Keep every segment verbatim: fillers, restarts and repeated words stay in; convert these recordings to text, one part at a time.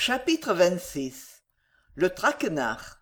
Chapitre vingt-six. Le traquenard.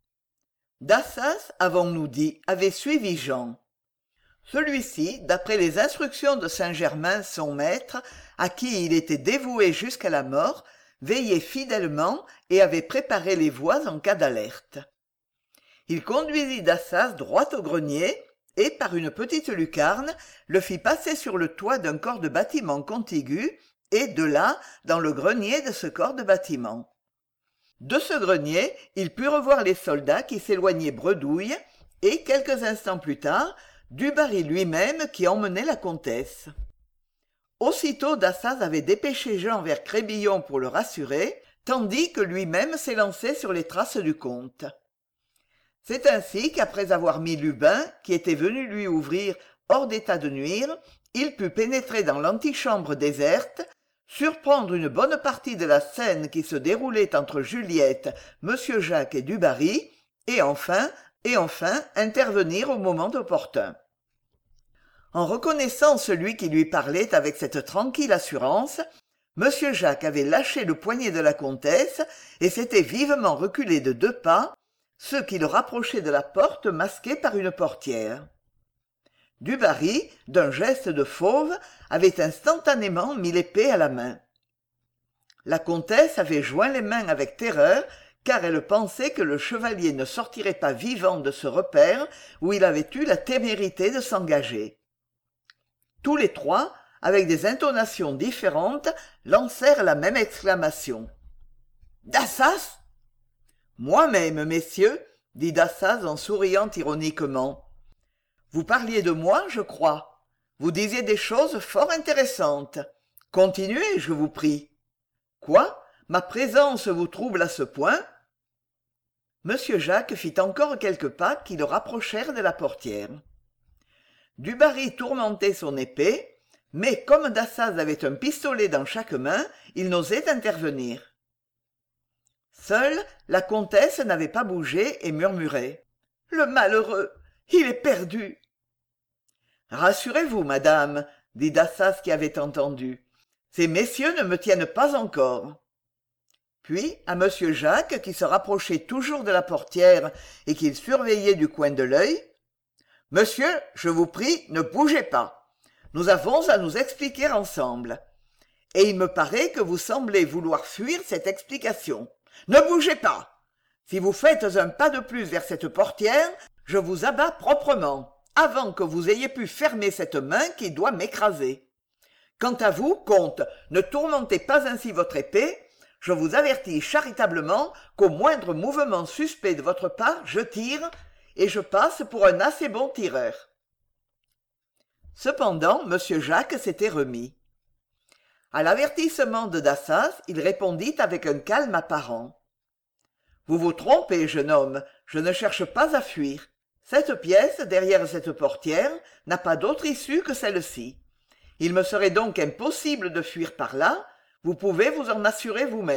Dassas, avons-nous dit, avait suivi Jean. Celui-ci, d'après les instructions de Saint-Germain, son maître, à qui il était dévoué jusqu'à la mort, veillait fidèlement et avait préparé les voies en cas d'alerte. Il conduisit Dassas droit au grenier et, par une petite lucarne, le fit passer sur le toit d'un corps de bâtiment contigu et, de là, dans le grenier de ce corps de bâtiment. De ce grenier, il put revoir les soldats qui s'éloignaient bredouille et, quelques instants plus tard, Dubarry lui-même qui emmenait la comtesse. Aussitôt Dassas avait dépêché Jean vers Crébillon pour le rassurer, tandis que lui-même s'élançait sur les traces du comte. C'est ainsi qu'après avoir mis Lubin, qui était venu lui ouvrir, hors d'état de nuire, il put pénétrer dans l'antichambre déserte, surprendre une bonne partie de la scène qui se déroulait entre Juliette, monsieur Jacques et Dubarry, et enfin, et enfin intervenir au moment opportun. En reconnaissant celui qui lui parlait avec cette tranquille assurance, monsieur Jacques avait lâché le poignet de la comtesse et s'était vivement reculé de deux pas, ce qui le rapprochait de la porte masquée par une portière. Dubarry, d'un geste de fauve, avait instantanément mis l'épée à la main. La comtesse avait joint les mains avec terreur, car elle pensait que le chevalier ne sortirait pas vivant de ce repaire où il avait eu la témérité de s'engager. Tous les trois, avec des intonations différentes, lancèrent la même exclamation. « Dassas !»« Moi-même, messieurs, » dit Dassas en souriant ironiquement. « Vous parliez de moi, je crois. Vous disiez des choses fort intéressantes. Continuez, je vous prie. Quoi ? Ma présence vous trouble à ce point ? » Monsieur Jacques fit encore quelques pas qui le rapprochèrent de la portière. Dubarry tourmentait son épée, mais comme Dassas avait un pistolet dans chaque main, il n'osait intervenir. Seule, la comtesse n'avait pas bougé et murmurait. « Le malheureux ! Il est perdu !» « Rassurez-vous, madame, » dit Dassas qui avait entendu. « Ces messieurs ne me tiennent pas encore. » Puis, à monsieur Jacques, qui se rapprochait toujours de la portière et qu'il surveillait du coin de l'œil, « Monsieur, je vous prie, ne bougez pas. Nous avons à nous expliquer ensemble. Et il me paraît que vous semblez vouloir fuir cette explication. Ne bougez pas. Si vous faites un pas de plus vers cette portière, je vous abats proprement, avant que vous ayez pu fermer cette main qui doit m'écraser. Quant à vous, comte, ne tourmentez pas ainsi votre épée. Je vous avertis charitablement qu'au moindre mouvement suspect de votre part, je tire, et je passe pour un assez bon tireur. » Cependant, monsieur Jacques s'était remis. À l'avertissement de Dassas, il répondit avec un calme apparent. « Vous vous trompez, jeune homme, je ne cherche pas à fuir. Cette pièce, derrière cette portière, n'a pas d'autre issue que celle-ci. Il me serait donc impossible de fuir par là, vous pouvez vous en assurer vous-même. »«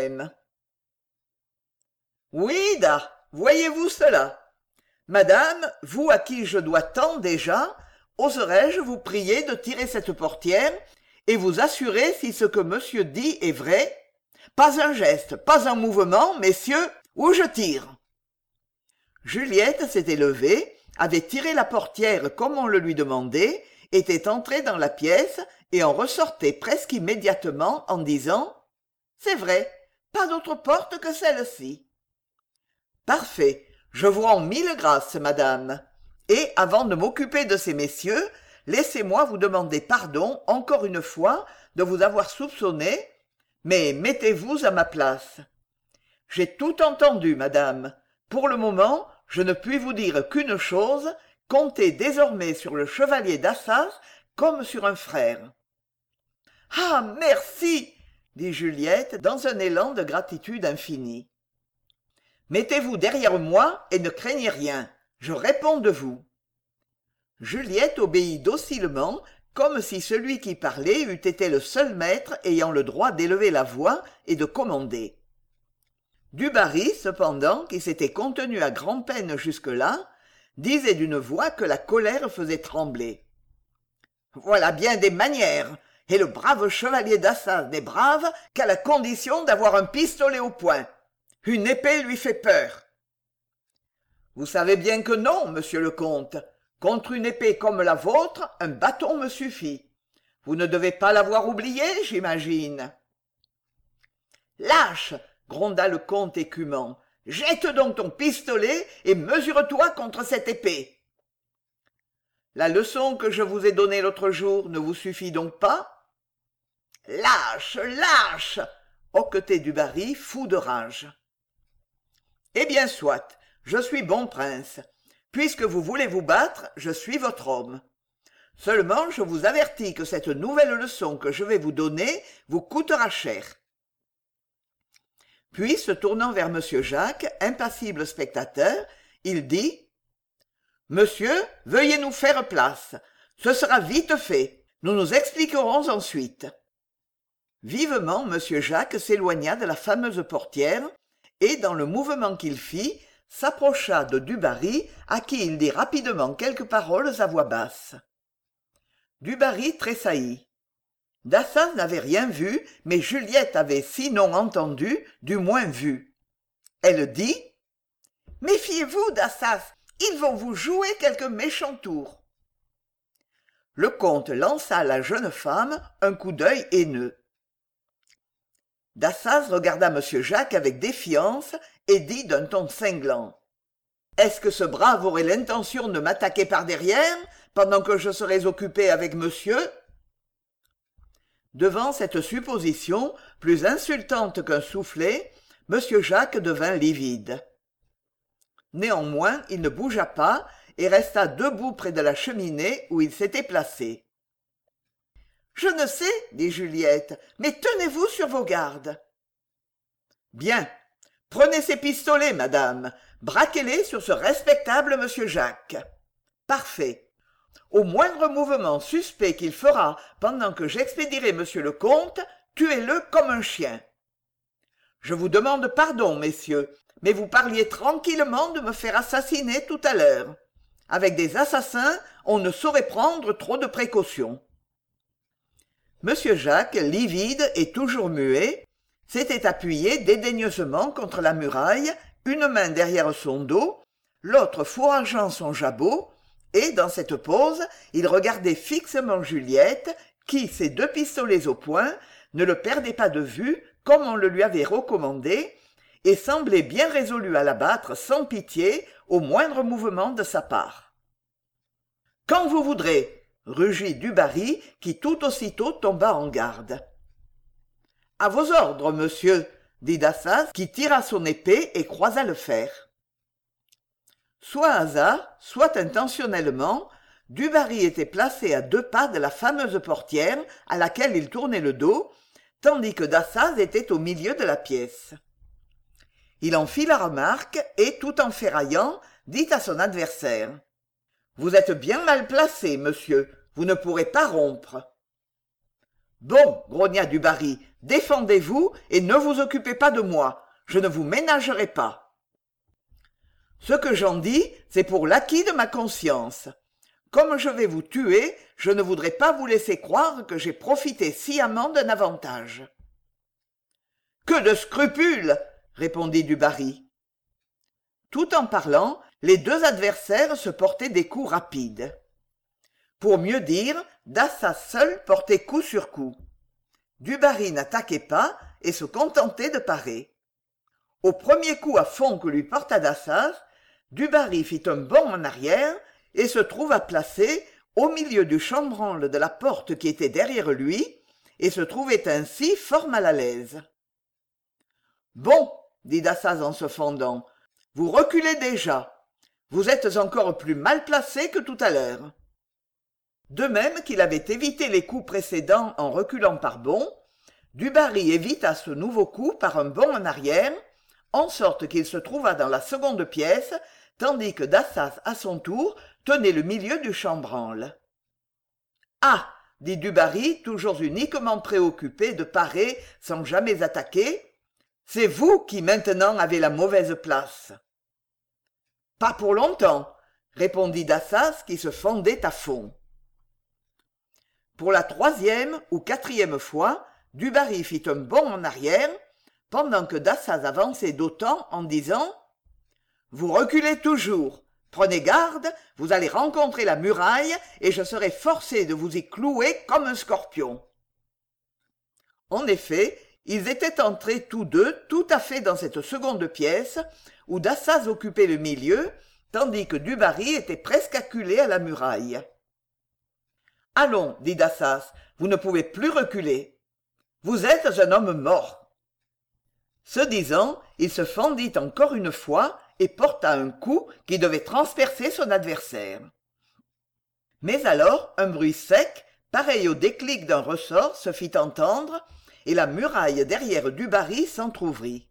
Oui, da, voyez-vous cela ? Madame, vous à qui je dois tant déjà, oserais-je vous prier de tirer cette portière et vous assurer si ce que monsieur dit est vrai ? Pas un geste, pas un mouvement, messieurs, ou je tire. » Juliette s'était levée, avait tiré la portière comme on le lui demandait, était entrée dans la pièce et en ressortait presque immédiatement en disant « C'est vrai, pas d'autre porte que celle-ci. »« Parfait, je vous rends mille grâces, madame. Et, avant de m'occuper de ces messieurs, laissez-moi vous demander pardon encore une fois de vous avoir soupçonné, mais mettez-vous à ma place. J'ai tout entendu, madame. Pour le moment, je ne puis vous dire qu'une chose, comptez désormais sur le chevalier Dassas comme sur un frère. »« Ah, merci !» dit Juliette dans un élan de gratitude infinie. « Mettez-vous derrière moi et ne craignez rien. Je réponds de vous. » Juliette obéit docilement, comme si celui qui parlait eût été le seul maître ayant le droit d'élever la voix et de commander. Dubarry, cependant, qui s'était contenu à grand-peine jusque-là, disait d'une voix que la colère faisait trembler. « Voilà bien des manières. et le brave chevalier d'Assas n'est brave qu'à la condition d'avoir un pistolet au poing. Une épée lui fait peur. Vous savez bien que non, monsieur le comte. Contre une épée comme la vôtre, un bâton me suffit. Vous ne devez pas l'avoir oublié, j'imagine. Lâche, gronda le comte écumant. Jette donc ton pistolet et mesure-toi contre cette épée. La leçon que je vous ai donnée l'autre jour ne vous suffit donc pas? Lâche, lâche, hoquetait Dubarry, fou de rage. Eh bien soit, je suis bon prince. Puisque vous voulez vous battre, je suis votre homme. Seulement, je vous avertis que cette nouvelle leçon que je vais vous donner vous coûtera cher. Puis, se tournant vers monsieur Jacques, impassible spectateur, il dit « Monsieur, veuillez nous faire place. Ce sera vite fait. Nous nous expliquerons ensuite. » Vivement, monsieur Jacques s'éloigna de la fameuse portière et, dans le mouvement qu'il fit, s'approcha de Dubarry, à qui il dit rapidement quelques paroles à voix basse. Dubarry tressaillit. D'assas n'avait rien vu, mais Juliette avait sinon entendu, du moins vu. Elle dit « Méfiez-vous, D'assas, ils vont vous jouer quelque méchant tour. » Le comte lança à la jeune femme un coup d'œil haineux. D'assas regarda monsieur Jacques avec défiance et dit d'un ton cinglant « Est-ce que ce brave aurait l'intention de m'attaquer par derrière, pendant que je serais occupé avec monsieur ?» Devant cette supposition, plus insultante qu'un soufflet, monsieur Jacques devint livide. Néanmoins, il ne bougea pas et resta debout près de la cheminée où il s'était placé. « Je ne sais, dit Juliette, mais tenez-vous sur vos gardes. »« Bien, prenez ces pistolets, madame, braquez-les sur ce respectable monsieur Jacques. Parfait. Au moindre mouvement suspect qu'il fera pendant que j'expédierai monsieur le comte, tuez-le comme un chien. Je vous demande pardon, messieurs, mais vous parliez tranquillement de me faire assassiner tout à l'heure. Avec des assassins, on ne saurait prendre trop de précautions. » Monsieur Jacques, livide et toujours muet, s'était appuyé dédaigneusement contre la muraille, une main derrière son dos, l'autre fourrageant son jabot, et, dans cette pose, il regardait fixement Juliette, qui, ses deux pistolets au poing, ne le perdait pas de vue, comme on le lui avait recommandé, et semblait bien résolu à l'abattre sans pitié au moindre mouvement de sa part. « Quand vous voudrez !» rugit Dubarry, qui tout aussitôt tomba en garde. « À vos ordres, monsieur !» dit D'assas, qui tira son épée et croisa le fer. Soit hasard, soit intentionnellement, Dubarry était placé à deux pas de la fameuse portière à laquelle il tournait le dos, tandis que D'assas était au milieu de la pièce. Il en fit la remarque et, tout en ferraillant, dit à son adversaire « Vous êtes bien mal placé, monsieur, vous ne pourrez pas rompre. »« Bon, grogna Dubarry, défendez-vous et ne vous occupez pas de moi, je ne vous ménagerai pas. » Ce que j'en dis, c'est pour l'acquit de ma conscience. Comme je vais vous tuer, je ne voudrais pas vous laisser croire que j'ai profité sciemment d'un avantage. « Que de scrupules !» répondit Dubarry. Tout en parlant, les deux adversaires se portaient des coups rapides. Pour mieux dire, D'assas seul portait coup sur coup. Dubarry n'attaquait pas et se contentait de parer. Au premier coup à fond que lui porta D'assas, Dubarry fit un bond en arrière et se trouva placé au milieu du chambranle de la porte qui était derrière lui et se trouvait ainsi fort mal à l'aise. « Bon, dit D'assas en se fendant, vous reculez déjà. Vous êtes encore plus mal placé que tout à l'heure. » De même qu'il avait évité les coups précédents en reculant par bonds, Dubarry évita ce nouveau coup par un bond en arrière, en sorte qu'il se trouva dans la seconde pièce, tandis que D'assas, à son tour, tenait le milieu du chambranle. « Ah !» dit Dubarry, toujours uniquement préoccupé de parer sans jamais attaquer, « c'est vous qui maintenant avez la mauvaise place. »« Pas pour longtemps, » répondit D'assas qui se fendait à fond. Pour la troisième ou quatrième fois, du Barry fit un bond en arrière, pendant que Dassaz avançait d'autant en disant « Vous reculez toujours. Prenez garde, vous allez rencontrer la muraille et je serai forcé de vous y clouer comme un scorpion. » En effet, ils étaient entrés tous deux tout à fait dans cette seconde pièce, où Dassaz occupait le milieu, tandis que du Barry était presque acculé à la muraille. « Allons, dit Dassaz, vous ne pouvez plus reculer. Vous êtes un homme mort. » Ce disant, il se fendit encore une fois et porta un coup qui devait transpercer son adversaire. Mais alors un bruit sec, pareil au déclic d'un ressort, se fit entendre, et la muraille derrière du Barry s'entr'ouvrit.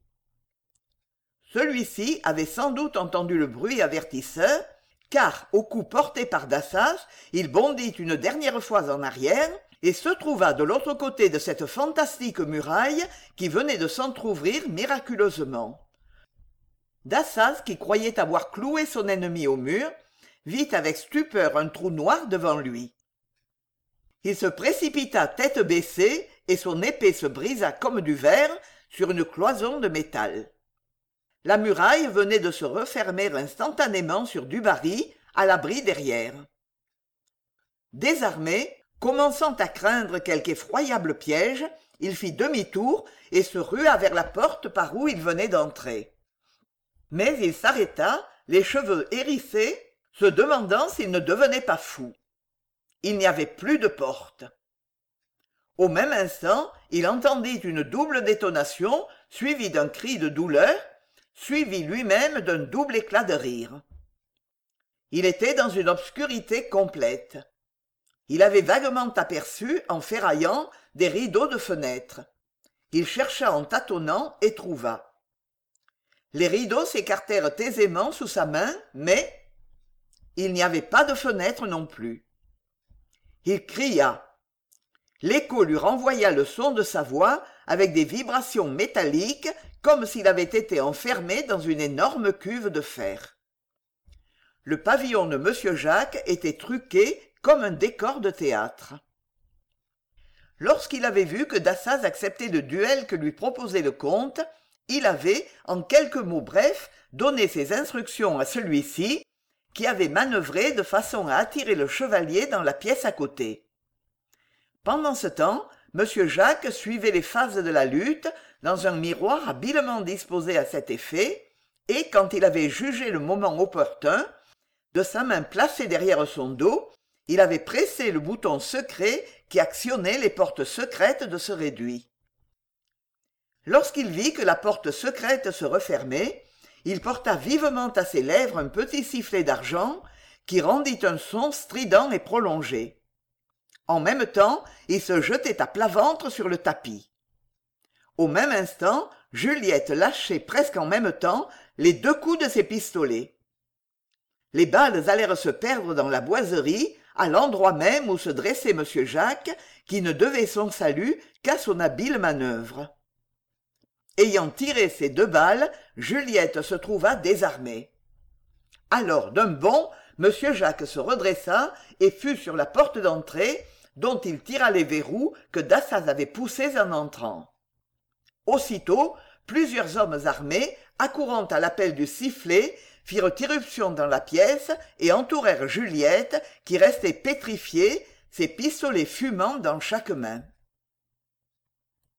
Celui-ci avait sans doute entendu le bruit avertisseur, car, au coup porté par Dassaz, il bondit une dernière fois en arrière et se trouva de l'autre côté de cette fantastique muraille qui venait de s'entr'ouvrir miraculeusement. Dassaz, qui croyait avoir cloué son ennemi au mur, vit avec stupeur un trou noir devant lui. Il se précipita tête baissée et son épée se brisa comme du verre sur une cloison de métal. La muraille venait de se refermer instantanément sur du Barry, à l'abri derrière. Désarmé, commençant à craindre quelque effroyable piège, il fit demi-tour et se rua vers la porte par où il venait d'entrer. Mais il s'arrêta, les cheveux hérissés, se demandant s'il ne devenait pas fou. Il n'y avait plus de porte. Au même instant, il entendit une double détonation, suivie d'un cri de douleur, suivi lui-même d'un double éclat de rire. Il était dans une obscurité complète. Il avait vaguement aperçu, en ferraillant, des rideaux de fenêtre. Il chercha en tâtonnant et trouva. Les rideaux s'écartèrent aisément sous sa main, mais il n'y avait pas de fenêtre non plus. Il cria. L'écho lui renvoya le son de sa voix avec des vibrations métalliques, comme s'il avait été enfermé dans une énorme cuve de fer. Le pavillon de Monsieur Jacques était truqué comme un décor de théâtre. Lorsqu'il avait vu que Dassaz acceptait le duel que lui proposait le comte, il avait, en quelques mots brefs, donné ses instructions à celui-ci, qui avait manœuvré de façon à attirer le chevalier dans la pièce à côté. Pendant ce temps, Monsieur Jacques suivait les phases de la lutte dans un miroir habilement disposé à cet effet, et quand il avait jugé le moment opportun, de sa main placée derrière son dos, il avait pressé le bouton secret qui actionnait les portes secrètes de ce réduit. Lorsqu'il vit que la porte secrète se refermait, il porta vivement à ses lèvres un petit sifflet d'argent qui rendit un son strident et prolongé. En même temps, il se jetait à plat ventre sur le tapis. Au même instant, Juliette lâchait presque en même temps les deux coups de ses pistolets. Les balles allèrent se perdre dans la boiserie, à l'endroit même où se dressait Monsieur Jacques, qui ne devait son salut qu'à son habile manœuvre. Ayant tiré ces deux balles, Juliette se trouva désarmée. Alors, d'un bond, Monsieur Jacques se redressa et fut sur la porte d'entrée, dont il tira les verrous que Dassaz avait poussés en entrant. Aussitôt, plusieurs hommes armés, accourant à l'appel du sifflet, firent irruption dans la pièce et entourèrent Juliette, qui restait pétrifiée, ses pistolets fumant dans chaque main.